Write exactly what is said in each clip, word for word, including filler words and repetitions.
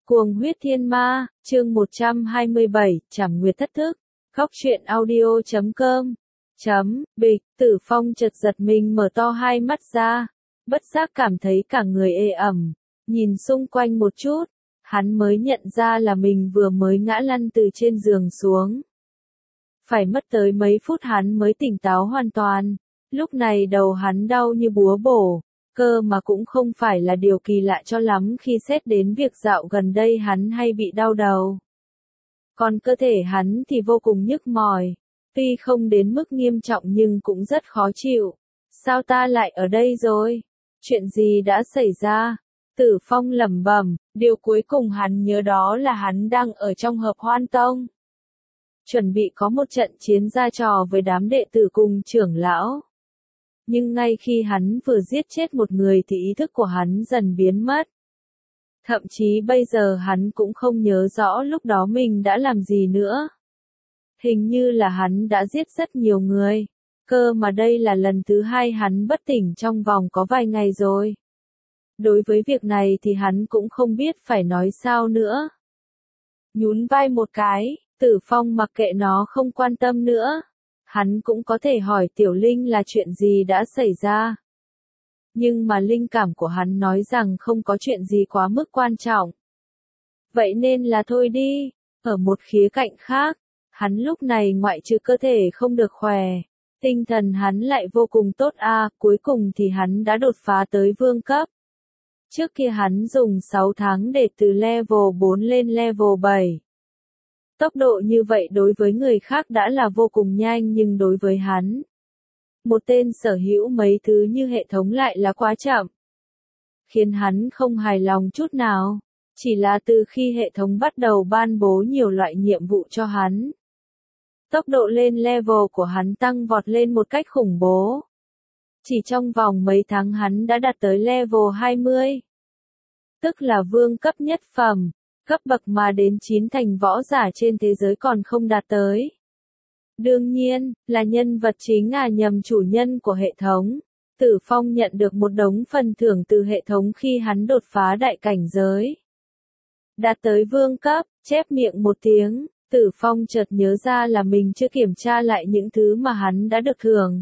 Cuồng huyết thiên ma, chương một trăm hai mươi bảy, Trảm Nguyệt thất thức. Góc truyện audio chấm com. Chấm, bịch, Tử Phong chợt giật mình mở to hai mắt ra, bất giác cảm thấy cả người ê ẩm, nhìn xung quanh một chút, hắn mới nhận ra là mình vừa mới ngã lăn từ trên giường xuống. Phải mất tới mấy phút hắn mới tỉnh táo hoàn toàn, lúc này đầu hắn đau như búa bổ. Cơ mà cũng không phải là điều kỳ lạ cho lắm khi xét đến việc dạo gần đây hắn hay bị đau đầu. Còn cơ thể hắn thì vô cùng nhức mỏi, tuy không đến mức nghiêm trọng nhưng cũng rất khó chịu. Sao ta lại ở đây rồi? Chuyện gì đã xảy ra? Tử Phong lẩm bẩm, điều cuối cùng hắn nhớ đó là hắn đang ở trong Hợp Hoan Tông. Chuẩn bị có một trận chiến ra trò với đám đệ tử cùng trưởng lão. Nhưng ngay khi hắn vừa giết chết một người thì ý thức của hắn dần biến mất. Thậm chí bây giờ hắn cũng không nhớ rõ lúc đó mình đã làm gì nữa. Hình như là hắn đã giết rất nhiều người. Cơ mà đây là lần thứ hai hắn bất tỉnh trong vòng có vài ngày rồi. Đối với việc này thì hắn cũng không biết phải nói sao nữa. Nhún vai một cái, Tử Phong mặc kệ nó không quan tâm nữa. Hắn cũng có thể hỏi Tiểu Linh là chuyện gì đã xảy ra. Nhưng mà linh cảm của hắn nói rằng không có chuyện gì quá mức quan trọng. Vậy nên là thôi đi. Ở một khía cạnh khác, hắn lúc này ngoại trừ cơ thể không được khỏe, tinh thần hắn lại vô cùng tốt a, à, cuối cùng thì hắn đã đột phá tới vương cấp. Trước kia hắn dùng sáu tháng để từ level bốn lên level bảy. Tốc độ như vậy đối với người khác đã là vô cùng nhanh nhưng đối với hắn, một tên sở hữu mấy thứ như hệ thống lại là quá chậm. Khiến hắn không hài lòng chút nào, chỉ là từ khi hệ thống bắt đầu ban bố nhiều loại nhiệm vụ cho hắn. Tốc độ lên level của hắn tăng vọt lên một cách khủng bố. Chỉ trong vòng mấy tháng hắn đã đạt tới level hai mươi. Tức là vương cấp nhất phẩm. Cấp bậc mà đến chín thành võ giả trên thế giới còn không đạt tới. Đương nhiên, là nhân vật chính à nhầm chủ nhân của hệ thống. Tử Phong nhận được một đống phần thưởng từ hệ thống khi hắn đột phá đại cảnh giới. Đạt tới vương cấp, chép miệng một tiếng, Tử Phong chợt nhớ ra là mình chưa kiểm tra lại những thứ mà hắn đã được thưởng.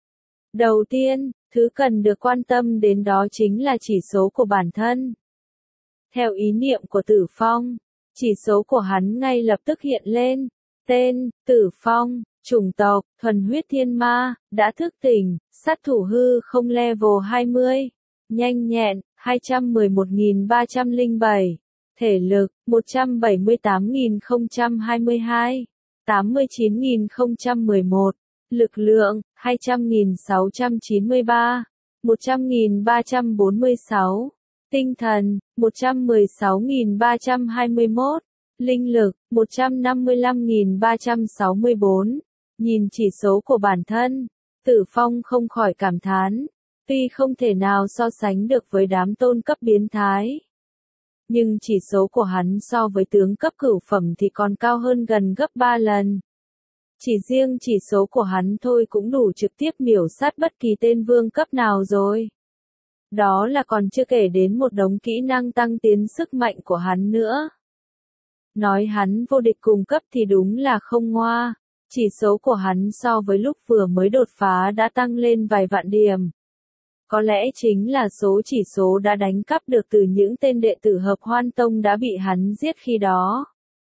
Đầu tiên, thứ cần được quan tâm đến đó chính là chỉ số của bản thân. Theo ý niệm của Tử Phong, chỉ số của hắn ngay lập tức hiện lên. Tên, Tử Phong, chủng tộc, thuần huyết thiên ma, đã thức tỉnh, sát thủ hư không level hai mươi, nhanh nhẹn, hai trăm mười một nghìn ba trăm lẻ bảy, thể lực, một trăm bảy mươi tám nghìn không trăm hai mươi hai, tám mươi chín nghìn không trăm mười một, lực lượng, hai trăm nghìn sáu trăm chín mươi ba, một trăm nghìn ba trăm bốn mươi sáu. Tinh thần, một trăm mười sáu nghìn ba trăm hai mươi mốt, linh lực, một trăm năm mươi lăm nghìn ba trăm sáu mươi bốn. Nhìn chỉ số của bản thân, Tử Phong không khỏi cảm thán, tuy không thể nào so sánh được với đám tôn cấp biến thái. Nhưng chỉ số của hắn so với tướng cấp cửu phẩm thì còn cao hơn gần gấp ba lần. Chỉ riêng chỉ số của hắn thôi cũng đủ trực tiếp miểu sát bất kỳ tên vương cấp nào rồi. Đó là còn chưa kể đến một đống kỹ năng tăng tiến sức mạnh của hắn nữa. Nói hắn vô địch cùng cấp thì đúng là không ngoa, chỉ số của hắn so với lúc vừa mới đột phá đã tăng lên vài vạn điểm. Có lẽ chính là số chỉ số đã đánh cắp được từ những tên đệ tử Hợp Hoan Tông đã bị hắn giết khi đó.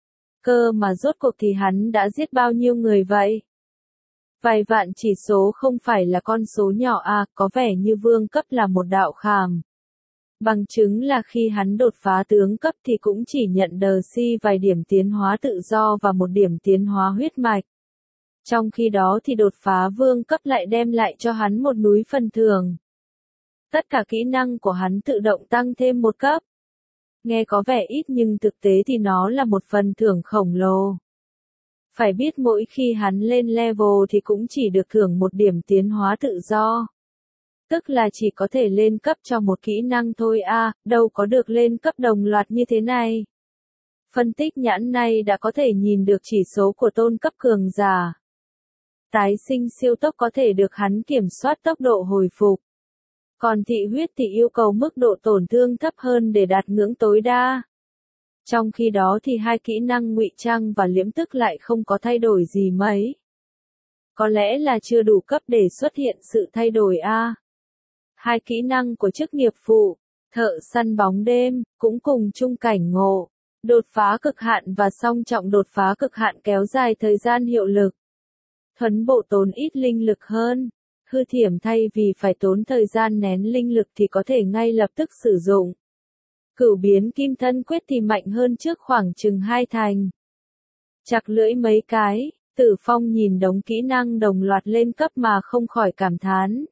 Cơ mà rốt cuộc thì hắn đã giết bao nhiêu người vậy? Vài vạn chỉ số không phải là con số nhỏ à, có vẻ như vương cấp là một đạo khảm. Bằng chứng là khi hắn đột phá tướng cấp thì cũng chỉ nhận đờ si vài điểm tiến hóa tự do và một điểm tiến hóa huyết mạch. Trong khi đó thì đột phá vương cấp lại đem lại cho hắn một núi phần thưởng. Tất cả kỹ năng của hắn tự động tăng thêm một cấp. Nghe có vẻ ít nhưng thực tế thì nó là một phần thưởng khổng lồ. Phải biết mỗi khi hắn lên level thì cũng chỉ được thưởng một điểm tiến hóa tự do. Tức là chỉ có thể lên cấp cho một kỹ năng thôi à, đâu có được lên cấp đồng loạt như thế này. Phân tích nhãn này đã có thể nhìn được chỉ số của tôn cấp cường giả. Tái sinh siêu tốc có thể được hắn kiểm soát tốc độ hồi phục. Còn thị huyết thì yêu cầu mức độ tổn thương thấp hơn để đạt ngưỡng tối đa. Trong khi đó thì hai kỹ năng ngụy trang và liễm tức lại không có thay đổi gì mấy. Có lẽ là chưa đủ cấp để xuất hiện sự thay đổi a. Hai kỹ năng của chức nghiệp phụ, thợ săn bóng đêm, cũng cùng chung cảnh ngộ. Đột phá cực hạn và song trọng đột phá cực hạn kéo dài thời gian hiệu lực. Thuấn bộ tốn ít linh lực hơn. Hư thiểm thay vì phải tốn thời gian nén linh lực thì có thể ngay lập tức sử dụng. Cửu biến kim thân quyết thì mạnh hơn trước khoảng chừng hai thành. Chặt lưỡi mấy cái, Tử Phong nhìn đống kỹ năng đồng loạt lên cấp mà không khỏi cảm thán.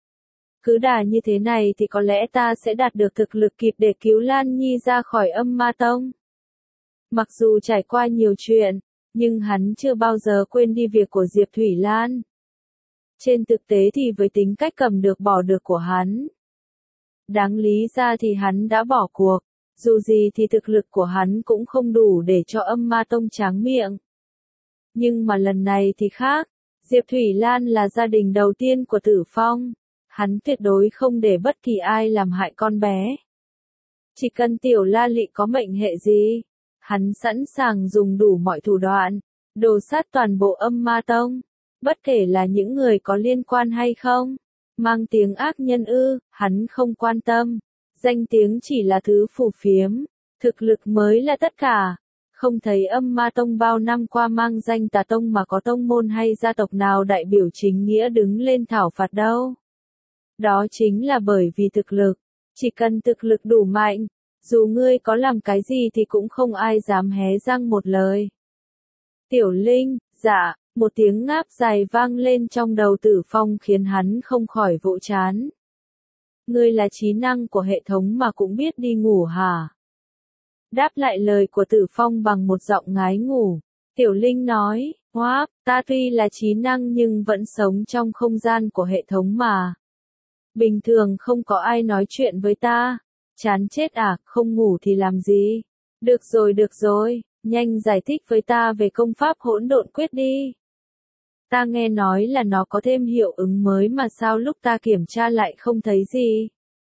Cứ đà như thế này thì có lẽ ta sẽ đạt được thực lực kịp để cứu Lan Nhi ra khỏi âm ma tông. Mặc dù trải qua nhiều chuyện, nhưng hắn chưa bao giờ quên đi việc của Diệp Thủy Lan. Trên thực tế thì với tính cách cầm được bỏ được của hắn, đáng lý ra thì hắn đã bỏ cuộc, dù gì thì thực lực của hắn cũng không đủ để cho âm ma tông tráng miệng. Nhưng mà lần này thì khác, Diệp Thủy Lan là gia đình đầu tiên của Tử Phong, hắn tuyệt đối không để bất kỳ ai làm hại con bé. Chỉ cần tiểu La Lị có mệnh hệ gì, hắn sẵn sàng dùng đủ mọi thủ đoạn, đồ sát toàn bộ âm ma tông, bất kể là những người có liên quan hay không. Mang tiếng ác nhân ư, hắn không quan tâm. Danh tiếng chỉ là thứ phù phiếm, thực lực mới là tất cả. Không thấy âm ma tông bao năm qua mang danh tà tông mà có tông môn hay gia tộc nào đại biểu chính nghĩa đứng lên thảo phạt đâu. Đó chính là bởi vì thực lực, chỉ cần thực lực đủ mạnh, dù ngươi có làm cái gì thì cũng không ai dám hé răng một lời. Tiểu Linh, dạ. Một tiếng ngáp dài vang lên trong đầu Tử Phong khiến hắn không khỏi vỗ chán. Ngươi là trí năng của hệ thống mà cũng biết đi ngủ hả? Đáp lại lời của Tử Phong bằng một giọng ngái ngủ. Tiểu Linh nói, Hoáp, ta tuy là trí năng nhưng vẫn sống trong không gian của hệ thống mà. Bình thường không có ai nói chuyện với ta. Chán chết à, không ngủ thì làm gì? Được rồi được rồi, nhanh giải thích với ta về công pháp hỗn độn quyết đi. Ta nghe nói là nó có thêm hiệu ứng mới mà sao lúc ta kiểm tra lại không thấy gì.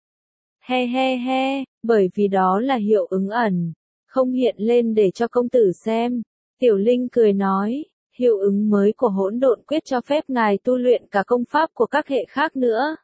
He he he, bởi vì đó là hiệu ứng ẩn, không hiện lên để cho công tử xem. Tiểu Linh cười nói, hiệu ứng mới của hỗn độn quyết cho phép ngài tu luyện cả công pháp của các hệ khác nữa.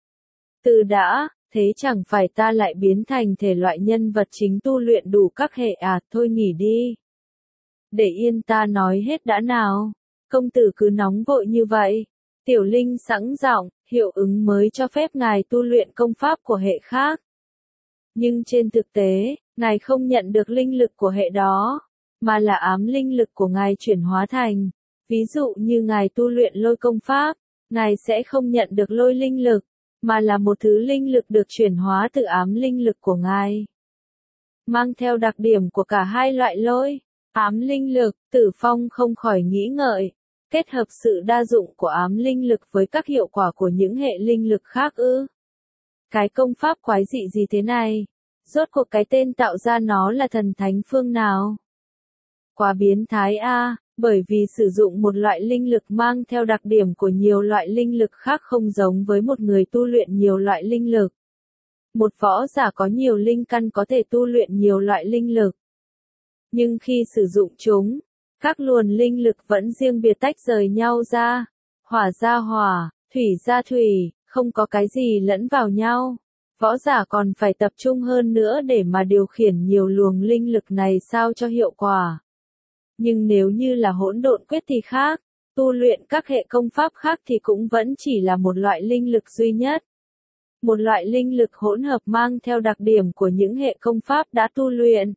Từ đã, thế chẳng phải ta lại biến thành thể loại nhân vật chính tu luyện đủ các hệ à, thôi nghỉ đi. Để yên ta nói hết đã nào. Công tử cứ nóng vội như vậy. Tiểu Linh sẵn giọng, hiệu ứng mới cho phép ngài tu luyện công pháp của hệ khác. Nhưng trên thực tế, ngài không nhận được linh lực của hệ đó, mà là ám linh lực của ngài chuyển hóa thành. Ví dụ như ngài tu luyện lôi công pháp, ngài sẽ không nhận được lôi linh lực, mà là một thứ linh lực được chuyển hóa từ ám linh lực của ngài. Mang theo đặc điểm của cả hai loại lôi, ám linh lực, Tử Phong không khỏi nghĩ ngợi. Kết hợp sự đa dụng của ám linh lực với các hiệu quả của những hệ linh lực khác ư. Cái công pháp quái dị gì thế này? Rốt cuộc cái tên tạo ra nó là thần thánh phương nào? Quá biến thái a, bởi vì sử dụng một loại linh lực mang theo đặc điểm của nhiều loại linh lực khác không giống với một người tu luyện nhiều loại linh lực. Một võ giả có nhiều linh căn có thể tu luyện nhiều loại linh lực. Nhưng khi sử dụng chúng, các luồng linh lực vẫn riêng biệt tách rời nhau ra. Hỏa ra hỏa, thủy ra thủy, không có cái gì lẫn vào nhau. Võ giả còn phải tập trung hơn nữa để mà điều khiển nhiều luồng linh lực này sao cho hiệu quả. Nhưng nếu như là hỗn độn quyết thì khác, tu luyện các hệ công pháp khác thì cũng vẫn chỉ là một loại linh lực duy nhất. Một loại linh lực hỗn hợp mang theo đặc điểm của những hệ công pháp đã tu luyện.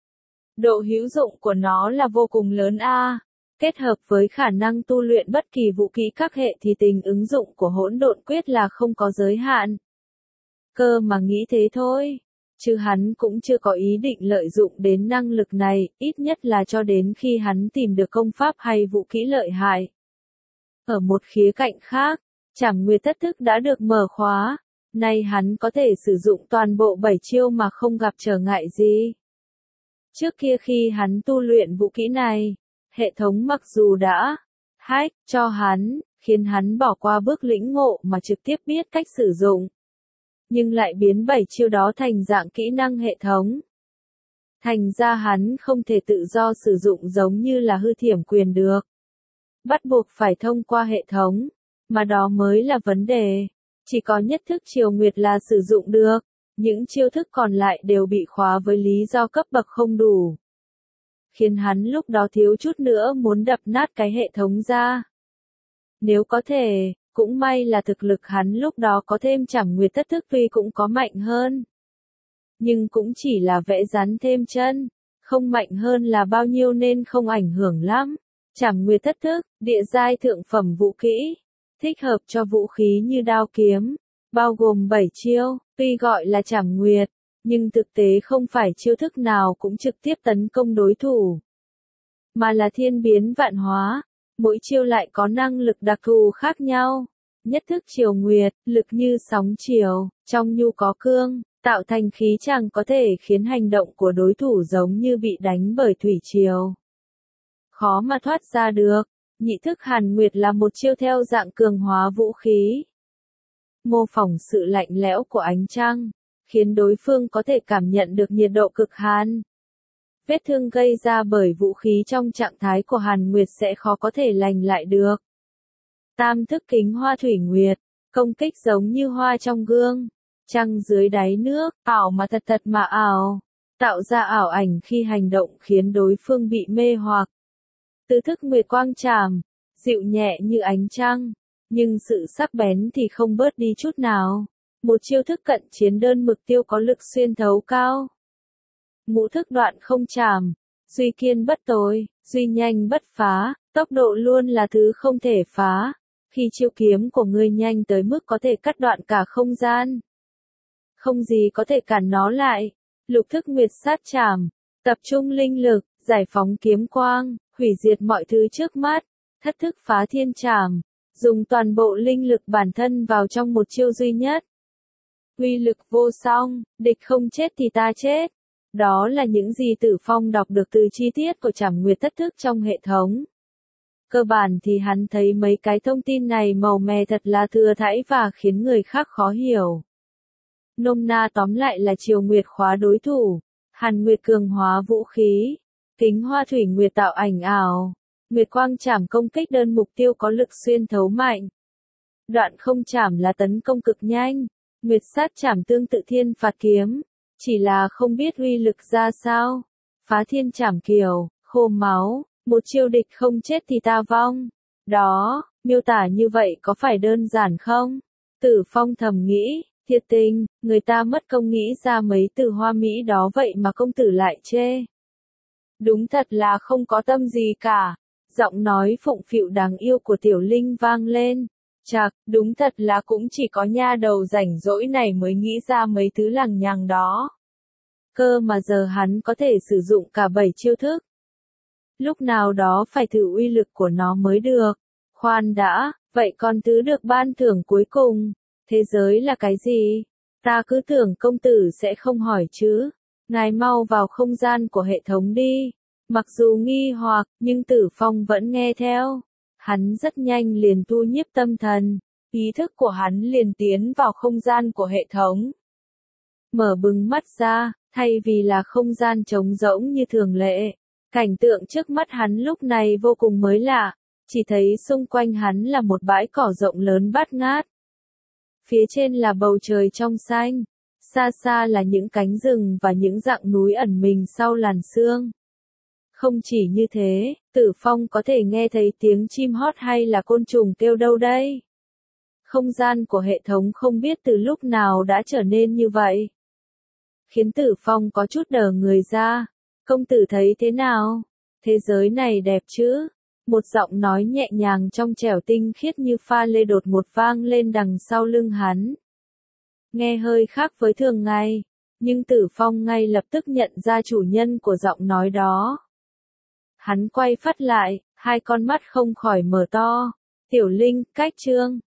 Độ hữu dụng của nó là vô cùng lớn a. Kết hợp với khả năng tu luyện bất kỳ vũ khí các hệ thì tình ứng dụng của hỗn độn quyết là không có giới hạn. Cơ mà nghĩ thế thôi, chứ hắn cũng chưa có ý định lợi dụng đến năng lực này, ít nhất là cho đến khi hắn tìm được công pháp hay vũ khí lợi hại. Ở một khía cạnh khác, Trảm Nguyệt Thất Thức đã được mở khóa, nay hắn có thể sử dụng toàn bộ bảy chiêu mà không gặp trở ngại gì. Trước kia khi hắn tu luyện vũ kỹ này, hệ thống mặc dù đã hack cho hắn, khiến hắn bỏ qua bước lĩnh ngộ mà trực tiếp biết cách sử dụng, nhưng lại biến bảy chiêu đó thành dạng kỹ năng hệ thống. Thành ra hắn không thể tự do sử dụng giống như là hư thiểm quyền được. Bắt buộc phải thông qua hệ thống, mà đó mới là vấn đề. Chỉ có nhất thức Triều Nguyệt là sử dụng được, những chiêu thức còn lại đều bị khóa với lý do cấp bậc không đủ. Khiến hắn lúc đó thiếu chút nữa muốn đập nát cái hệ thống ra. Nếu có thể, cũng may là thực lực hắn lúc đó có thêm Trảm Nguyệt Thất Thức tuy cũng có mạnh hơn. Nhưng cũng chỉ là vẽ rắn thêm chân, không mạnh hơn là bao nhiêu nên không ảnh hưởng lắm. Trảm Nguyệt Thất Thức, địa giai thượng phẩm vũ kỹ, thích hợp cho vũ khí như đao kiếm, bao gồm bảy chiêu, tuy gọi là Trảm Nguyệt, nhưng thực tế không phải chiêu thức nào cũng trực tiếp tấn công đối thủ, mà là thiên biến vạn hóa, mỗi chiêu lại có năng lực đặc thù khác nhau. Nhất thức Triều Nguyệt, lực như sóng chiều, trong nhu có cương, tạo thành khí chàng có thể khiến hành động của đối thủ giống như bị đánh bởi thủy triều. Khó mà thoát ra được. Nhị thức Hàn Nguyệt là một chiêu theo dạng cường hóa vũ khí. Mô phỏng sự lạnh lẽo của ánh trăng, khiến đối phương có thể cảm nhận được nhiệt độ cực hàn. Vết thương gây ra bởi vũ khí trong trạng thái của Hàn Nguyệt sẽ khó có thể lành lại được. Tam thức Kính Hoa Thủy Nguyệt, công kích giống như hoa trong gương, trăng dưới đáy nước, ảo mà thật thật mà ảo, tạo ra ảo ảnh khi hành động khiến đối phương bị mê hoặc. Tứ thức Nguyệt Quang Trảm, dịu nhẹ như ánh trăng, nhưng sự sắc bén thì không bớt đi chút nào. Một chiêu thức cận chiến đơn mục tiêu có lực xuyên thấu cao. Ngũ thức Đoạn Không Trảm, duy kiên bất tối, duy nhanh bất phá, tốc độ luôn là thứ không thể phá. Khi chiêu kiếm của ngươi nhanh tới mức có thể cắt đoạn cả không gian, không gì có thể cản nó lại. Lục thức Nguyệt Sát Trảm, tập trung linh lực, giải phóng kiếm quang, hủy diệt mọi thứ trước mắt. Thất thức Phá Thiên Trảm, dùng toàn bộ linh lực bản thân vào trong một chiêu duy nhất. Uy lực vô song, địch không chết thì ta chết. Đó là những gì Tử Phong đọc được từ chi tiết của Trảm Nguyệt Thất Thức trong hệ thống. Cơ bản thì hắn thấy mấy cái thông tin này màu mè thật là thừa thãi và khiến người khác khó hiểu. Nôm na tóm lại là Triều Nguyệt khóa đối thủ, Hàn Nguyệt cường hóa vũ khí, Kính Hoa Thủy Nguyệt tạo ảnh ảo, Nguyệt Quang Trảm công kích đơn mục tiêu có lực xuyên thấu mạnh. Đoạn Không Trảm là tấn công cực nhanh, Nguyệt Sát Trảm tương tự Thiên Phạt Kiếm, chỉ là không biết uy lực ra sao. Phá Thiên Trảm Kiều, khô máu, một chiêu địch không chết thì ta vong. Đó, miêu tả như vậy có phải đơn giản không? Tử Phong thầm nghĩ, thiệt tình, người ta mất công nghĩ ra mấy từ hoa mỹ đó vậy mà công tử lại chê. Đúng thật là không có tâm gì cả. Giọng nói phụng phịu đáng yêu của Tiểu Linh vang lên. Chạc, đúng thật là cũng chỉ có nha đầu rảnh rỗi này mới nghĩ ra mấy thứ lằng nhằng đó. Cơ mà giờ hắn có thể sử dụng cả bảy chiêu thức. Lúc nào đó phải thử uy lực của nó mới được. Khoan đã, vậy còn thứ được ban thưởng cuối cùng, thế giới là cái gì? Ta cứ tưởng công tử sẽ không hỏi chứ. Ngài mau vào không gian của hệ thống đi. Mặc dù nghi hoặc, nhưng Tử Phong vẫn nghe theo. Hắn rất nhanh liền thu nhiếp tâm thần, ý thức của hắn liền tiến vào không gian của hệ thống. Mở bừng mắt ra, thay vì là không gian trống rỗng như thường lệ, cảnh tượng trước mắt hắn lúc này vô cùng mới lạ, chỉ thấy xung quanh hắn là một bãi cỏ rộng lớn bát ngát. Phía trên là bầu trời trong xanh, xa xa là những cánh rừng và những dặng núi ẩn mình sau làn sương. Không chỉ như thế, Tử Phong có thể nghe thấy tiếng chim hót hay là côn trùng kêu đâu đây. Không gian của hệ thống không biết từ lúc nào đã trở nên như vậy. Khiến Tử Phong có chút đờ người ra. Công tử thấy thế nào? Thế giới này đẹp chứ? Một giọng nói nhẹ nhàng trong trẻo tinh khiết như pha lê đột một vang lên đằng sau lưng hắn. Nghe hơi khác với thường ngày, nhưng Tử Phong ngay lập tức nhận ra chủ nhân của giọng nói đó. Hắn quay phát lại, hai con mắt không khỏi mở to. Tiểu Linh, cách chương.